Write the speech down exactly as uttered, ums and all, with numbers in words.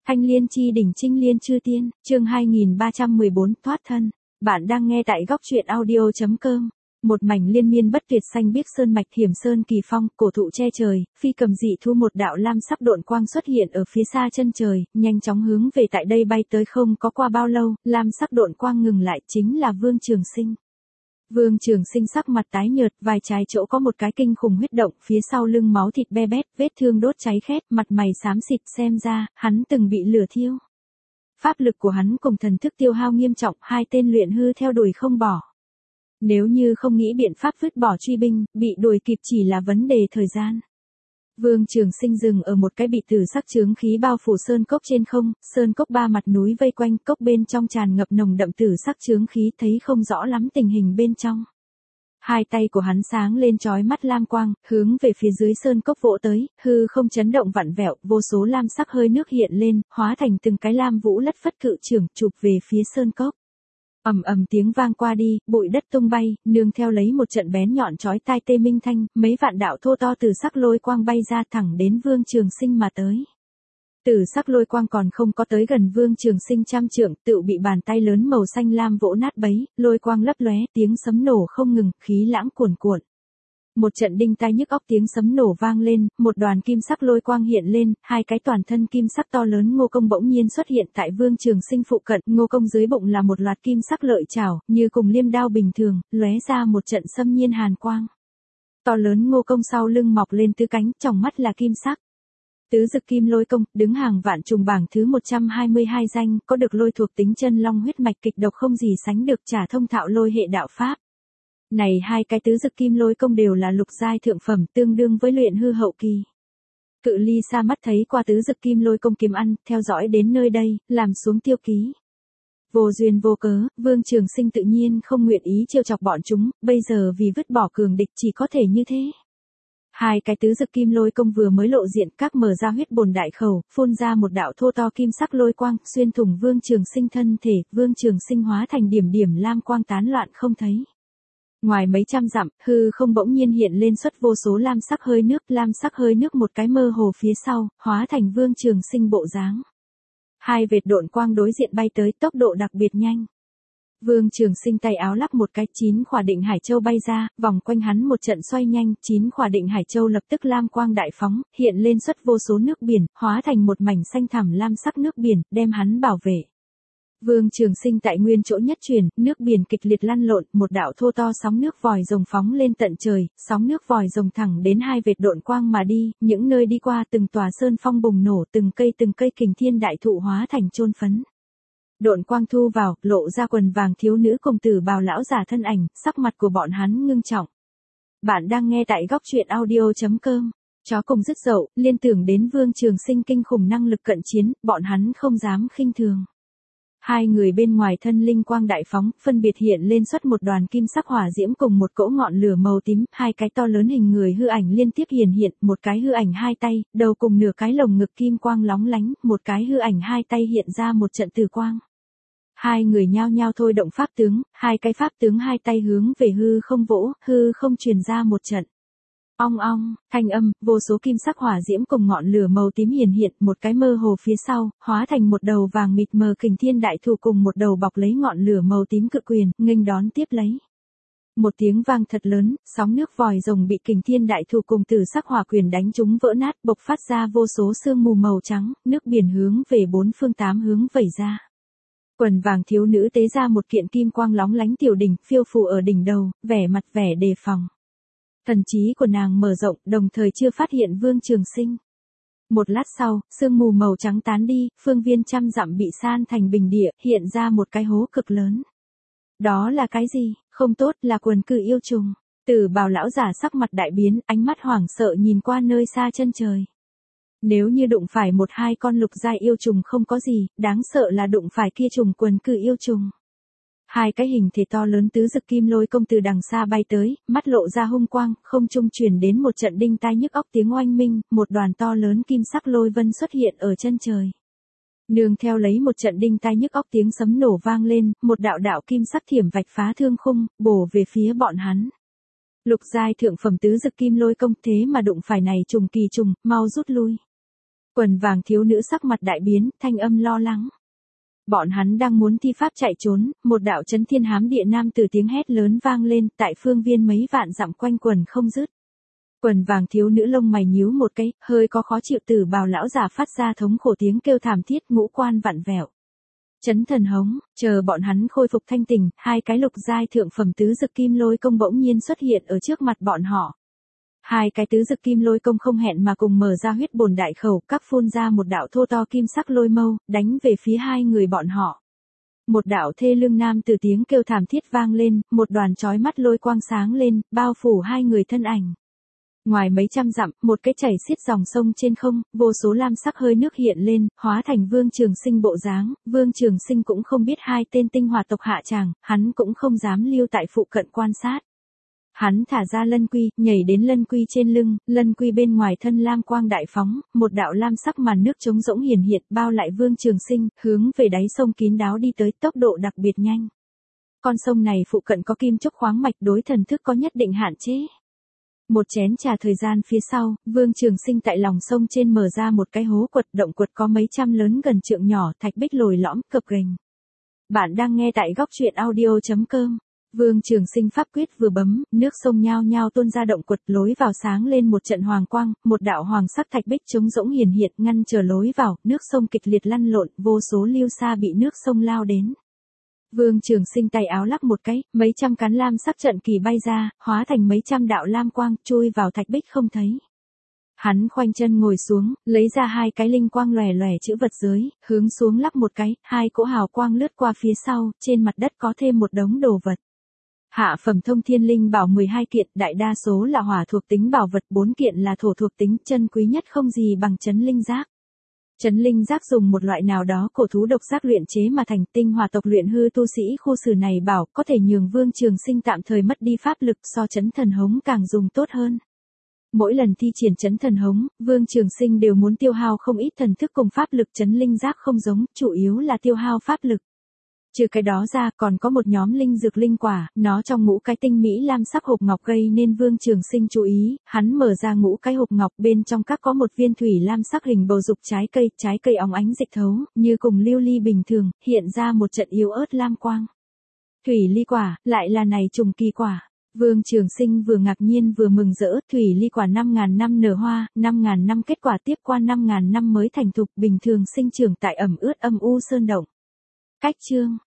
Thanh liên chi đỉnh trinh liên chư tiên, chương hai nghìn ba trăm mười bốn thoát thân. Bạn đang nghe tại góc truyện audio chấm com. Một mảnh liên miên bất tuyệt xanh biếc sơn mạch hiểm sơn kỳ phong, cổ thụ che trời, phi cầm dị thu một đạo lam sắc độn quang xuất hiện ở phía xa chân trời, nhanh chóng hướng về tại đây bay tới. Không có qua bao lâu, lam sắc độn quang ngừng lại, chính là Vương Trường Sinh. Vương Trường Sinh sắc mặt tái nhợt, vai trái chỗ có một cái kinh khủng huyết động, phía sau lưng máu thịt be bét, vết thương đốt cháy khét, mặt mày xám xịt, xem ra hắn từng bị lửa thiêu. Pháp lực của hắn cùng thần thức tiêu hao nghiêm trọng, hai tên luyện hư theo đuổi không bỏ. Nếu như không nghĩ biện pháp vứt bỏ truy binh, bị đuổi kịp chỉ là vấn đề thời gian. Vương Trường Sinh dừng ở một cái bị tử sắc chướng khí bao phủ sơn cốc trên không, sơn cốc ba mặt núi vây quanh, cốc bên trong tràn ngập nồng đậm tử sắc chướng khí, thấy không rõ lắm tình hình bên trong. Hai tay của hắn sáng lên chói mắt lam quang, hướng về phía dưới sơn cốc vỗ tới, hư không chấn động vặn vẹo, vô số lam sắc hơi nước hiện lên, hóa thành từng cái lam vũ lất phất cự trưởng chụp về phía sơn cốc. Ầm ầm tiếng vang qua đi, bụi đất tung bay, nương theo lấy một trận bén nhọn chói tai tê minh thanh, mấy vạn đạo thô to từ sắc lôi quang bay ra thẳng đến Vương Trường Sinh mà tới. Từ sắc lôi quang còn không có tới gần Vương Trường Sinh trăm trượng, tự bị bàn tay lớn màu xanh lam vỗ nát bấy, lôi quang lấp lóe, tiếng sấm nổ không ngừng, khí lãng cuồn cuộn. Một trận đinh tai nhức óc tiếng sấm nổ vang lên, một đoàn kim sắc lôi quang hiện lên, hai cái toàn thân kim sắc to lớn ngô công bỗng nhiên xuất hiện tại Vương Trường Sinh phụ cận, ngô công dưới bụng là một loạt kim sắc lợi chảo, như cùng liêm đao bình thường, lóe ra một trận xâm nhiên hàn quang. To lớn ngô công sau lưng mọc lên tứ cánh, trong mắt là kim sắc. Tứ dực kim lôi công, đứng hàng vạn trùng bảng thứ một trăm hai mươi hai danh, có được lôi thuộc tính chân long huyết mạch, kịch độc không gì sánh được, trả thông thạo lôi hệ đạo pháp. Này hai cái tứ dực kim lôi công đều là lục giai thượng phẩm, tương đương với luyện hư hậu kỳ. Cự ly xa mắt thấy qua tứ dực kim lôi công kiếm ăn, theo dõi đến nơi đây, làm xuống tiêu ký. Vô duyên vô cớ, Vương Trường Sinh tự nhiên không nguyện ý trêu chọc bọn chúng, bây giờ vì vứt bỏ cường địch chỉ có thể như thế. Hai cái tứ dực kim lôi công vừa mới lộ diện, các mở ra huyết bồn đại khẩu, phun ra một đạo thô to kim sắc lôi quang, xuyên thủng Vương Trường Sinh thân thể, Vương Trường Sinh hóa thành điểm điểm lam quang tán loạn không thấy. Ngoài mấy trăm dặm, hư không bỗng nhiên hiện lên xuất vô số lam sắc hơi nước, lam sắc hơi nước một cái mơ hồ phía sau, hóa thành Vương Trường Sinh bộ dáng. Hai vệt độn quang đối diện bay tới, tốc độ đặc biệt nhanh. Vương Trường Sinh tay áo lắp một cái, chín khỏa định hải châu bay ra, vòng quanh hắn một trận xoay nhanh, chín khỏa định hải châu lập tức lam quang đại phóng, hiện lên xuất vô số nước biển, hóa thành một mảnh xanh thẳm lam sắc nước biển, đem hắn bảo vệ. Vương Trường Sinh tại nguyên chỗ nhất chuyển, nước biển kịch liệt lăn lộn, một đạo thô to sóng nước vòi rồng phóng lên tận trời, sóng nước vòi rồng thẳng đến hai vệt độn quang mà đi, những nơi đi qua từng tòa sơn phong bùng nổ, từng cây từng cây kình thiên đại thụ hóa thành chôn phấn. Độn quang thu vào, lộ ra quần vàng thiếu nữ cùng tử bào lão giả thân ảnh, sắc mặt của bọn hắn ngưng trọng. Bạn đang nghe tại góc truyện audio chấm com. Chó cùng dứt dậu, liên tưởng đến Vương Trường Sinh kinh khủng năng lực cận chiến, bọn hắn không dám khinh thường. Hai người bên ngoài thân linh quang đại phóng, phân biệt hiện lên xuất một đoàn kim sắc hỏa diễm cùng một cỗ ngọn lửa màu tím, hai cái to lớn hình người hư ảnh liên tiếp hiển hiện, một cái hư ảnh hai tay, đầu cùng nửa cái lồng ngực kim quang lóng lánh, một cái hư ảnh hai tay hiện ra một trận tử quang. Hai người nhao nhao thôi động pháp tướng, hai cái pháp tướng hai tay hướng về hư không vỗ, hư không truyền ra một trận. Ong ong, thanh âm, vô số kim sắc hỏa diễm cùng ngọn lửa màu tím hiển hiện, một cái mơ hồ phía sau, hóa thành một đầu vàng mịt mờ kình thiên đại thụ cùng một đầu bọc lấy ngọn lửa màu tím cự quyền, nghênh đón tiếp lấy. Một tiếng vang thật lớn, sóng nước vòi rồng bị kình thiên đại thụ cùng tử sắc hỏa quyền đánh trúng vỡ nát, bộc phát ra vô số sương mù màu trắng, nước biển hướng về bốn phương tám hướng vẩy ra. Quần vàng thiếu nữ tế ra một kiện kim quang lóng lánh tiểu đỉnh, phiêu phù ở đỉnh đầu, vẻ mặt vẻ đề phòng. Thần trí của nàng mở rộng, đồng thời chưa phát hiện Vương Trường Sinh. Một lát sau, sương mù màu trắng tán đi, phương viên trăm dặm bị san thành bình địa, hiện ra một cái hố cực lớn. Đó là cái gì? Không tốt, là quần cử yêu trùng. Tử bào lão giả sắc mặt đại biến, ánh mắt hoảng sợ nhìn qua nơi xa chân trời. Nếu như đụng phải một hai con lục giai yêu trùng không có gì, đáng sợ là đụng phải kia trùng quần cử yêu trùng. Hai cái hình thể to lớn tứ dực kim lôi công từ đằng xa bay tới, mắt lộ ra hung quang, không trung truyền đến một trận đinh tai nhức óc tiếng oanh minh, một đoàn to lớn kim sắc lôi vân xuất hiện ở chân trời. Nương theo lấy một trận đinh tai nhức óc tiếng sấm nổ vang lên, một đạo đạo kim sắc thiểm vạch phá thương khung, bổ về phía bọn hắn. Lục giai thượng phẩm tứ dực kim lôi công, thế mà đụng phải này trùng kỳ trùng, mau rút lui. Quần vàng thiếu nữ sắc mặt đại biến, thanh âm lo lắng. Bọn hắn đang muốn thi pháp chạy trốn, một đạo chấn thiên hám địa nam từ tiếng hét lớn vang lên, tại phương viên mấy vạn dặm quanh quần không dứt. Quần vàng thiếu nữ lông mày nhíu một cái, hơi có khó chịu, tử bào lão giả phát ra thống khổ tiếng kêu thảm thiết, ngũ quan vặn vẹo. Chấn thần hống, chờ bọn hắn khôi phục thanh tình, hai cái lục giai thượng phẩm tứ dực kim lôi công bỗng nhiên xuất hiện ở trước mặt bọn họ. Hai cái tứ dực kim lôi công không hẹn mà cùng mở ra huyết bồn đại khẩu, các phun ra một đạo thô to kim sắc lôi mâu, đánh về phía hai người bọn họ. Một đạo thê lương nam từ tiếng kêu thảm thiết vang lên, một đoàn chói mắt lôi quang sáng lên, bao phủ hai người thân ảnh. Ngoài mấy trăm dặm, một cái chảy xiết dòng sông trên không, vô số lam sắc hơi nước hiện lên, hóa thành Vương Trường Sinh bộ dáng. Vương Trường Sinh cũng không biết hai tên tinh hỏa tộc hạ tràng, hắn cũng không dám lưu tại phụ cận quan sát. Hắn thả ra lân quy, nhảy đến lân quy trên lưng, lân quy bên ngoài thân lam quang đại phóng, một đạo lam sắc màn nước trống rỗng hiển hiện bao lại Vương Trường Sinh, hướng về đáy sông kín đáo đi tới, tốc độ đặc biệt nhanh. Con sông này phụ cận có kim trúc khoáng mạch, đối thần thức có nhất định hạn chế. Một chén trà thời gian phía sau, Vương Trường Sinh tại lòng sông trên mở ra một cái hố quật, động quật có mấy trăm lớn gần trượng nhỏ, thạch bích lồi lõm, cập ghềnh. Bạn đang nghe tại góc truyện audio chấm com. Vương Trường Sinh pháp quyết vừa bấm, nước sông nhao nhao tuôn ra động quật, lối vào sáng lên một trận hoàng quang, một đạo hoàng sắc thạch bích trống rỗng hiển hiện ngăn trở lối vào, nước sông kịch liệt lăn lộn, vô số lưu xa bị nước sông lao đến. Vương Trường Sinh tay áo lắc một cái, mấy trăm cán lam sắc trận kỳ bay ra, hóa thành mấy trăm đạo lam quang, chui vào thạch bích không thấy. Hắn khoanh chân ngồi xuống, lấy ra hai cái linh quang lòe lòe chữ vật giới, hướng xuống lắc một cái, hai cỗ hào quang lướt qua phía sau, trên mặt đất có thêm một đống đồ vật. Hạ phẩm thông thiên linh bảo mười hai kiện, đại đa số là hỏa thuộc tính bảo vật, bốn kiện là thổ thuộc tính, chân quý nhất không gì bằng chấn linh giác. Chấn linh giác dùng một loại nào đó cổ thú độc giác luyện chế mà thành, tinh hỏa tộc luyện hư tu sĩ khu xử này bảo có thể nhường Vương Trường Sinh tạm thời mất đi pháp lực, so chấn thần hống càng dùng tốt hơn. Mỗi lần thi triển chấn thần hống, Vương Trường Sinh đều muốn tiêu hao không ít thần thức cùng pháp lực, chấn linh giác không giống, chủ yếu là tiêu hao pháp lực. Trừ cái đó ra, còn có một nhóm linh dược linh quả, nó trong ngũ cái tinh mỹ lam sắc hộp ngọc gây nên Vương Trường Sinh chú ý, hắn mở ra ngũ cái hộp ngọc, bên trong các có một viên thủy lam sắc hình bầu dục trái cây, trái cây óng ánh dịch thấu, như cùng lưu ly bình thường, hiện ra một trận yếu ớt lam quang. Thủy ly quả, lại là này trùng kỳ quả. Vương Trường Sinh vừa ngạc nhiên vừa mừng rỡ, thủy ly quả năm ngàn năm nở hoa, năm ngàn năm kết quả, tiếp qua năm ngàn năm mới thành thục, bình thường sinh trưởng tại ẩm ướt âm u sơn động. Cách chương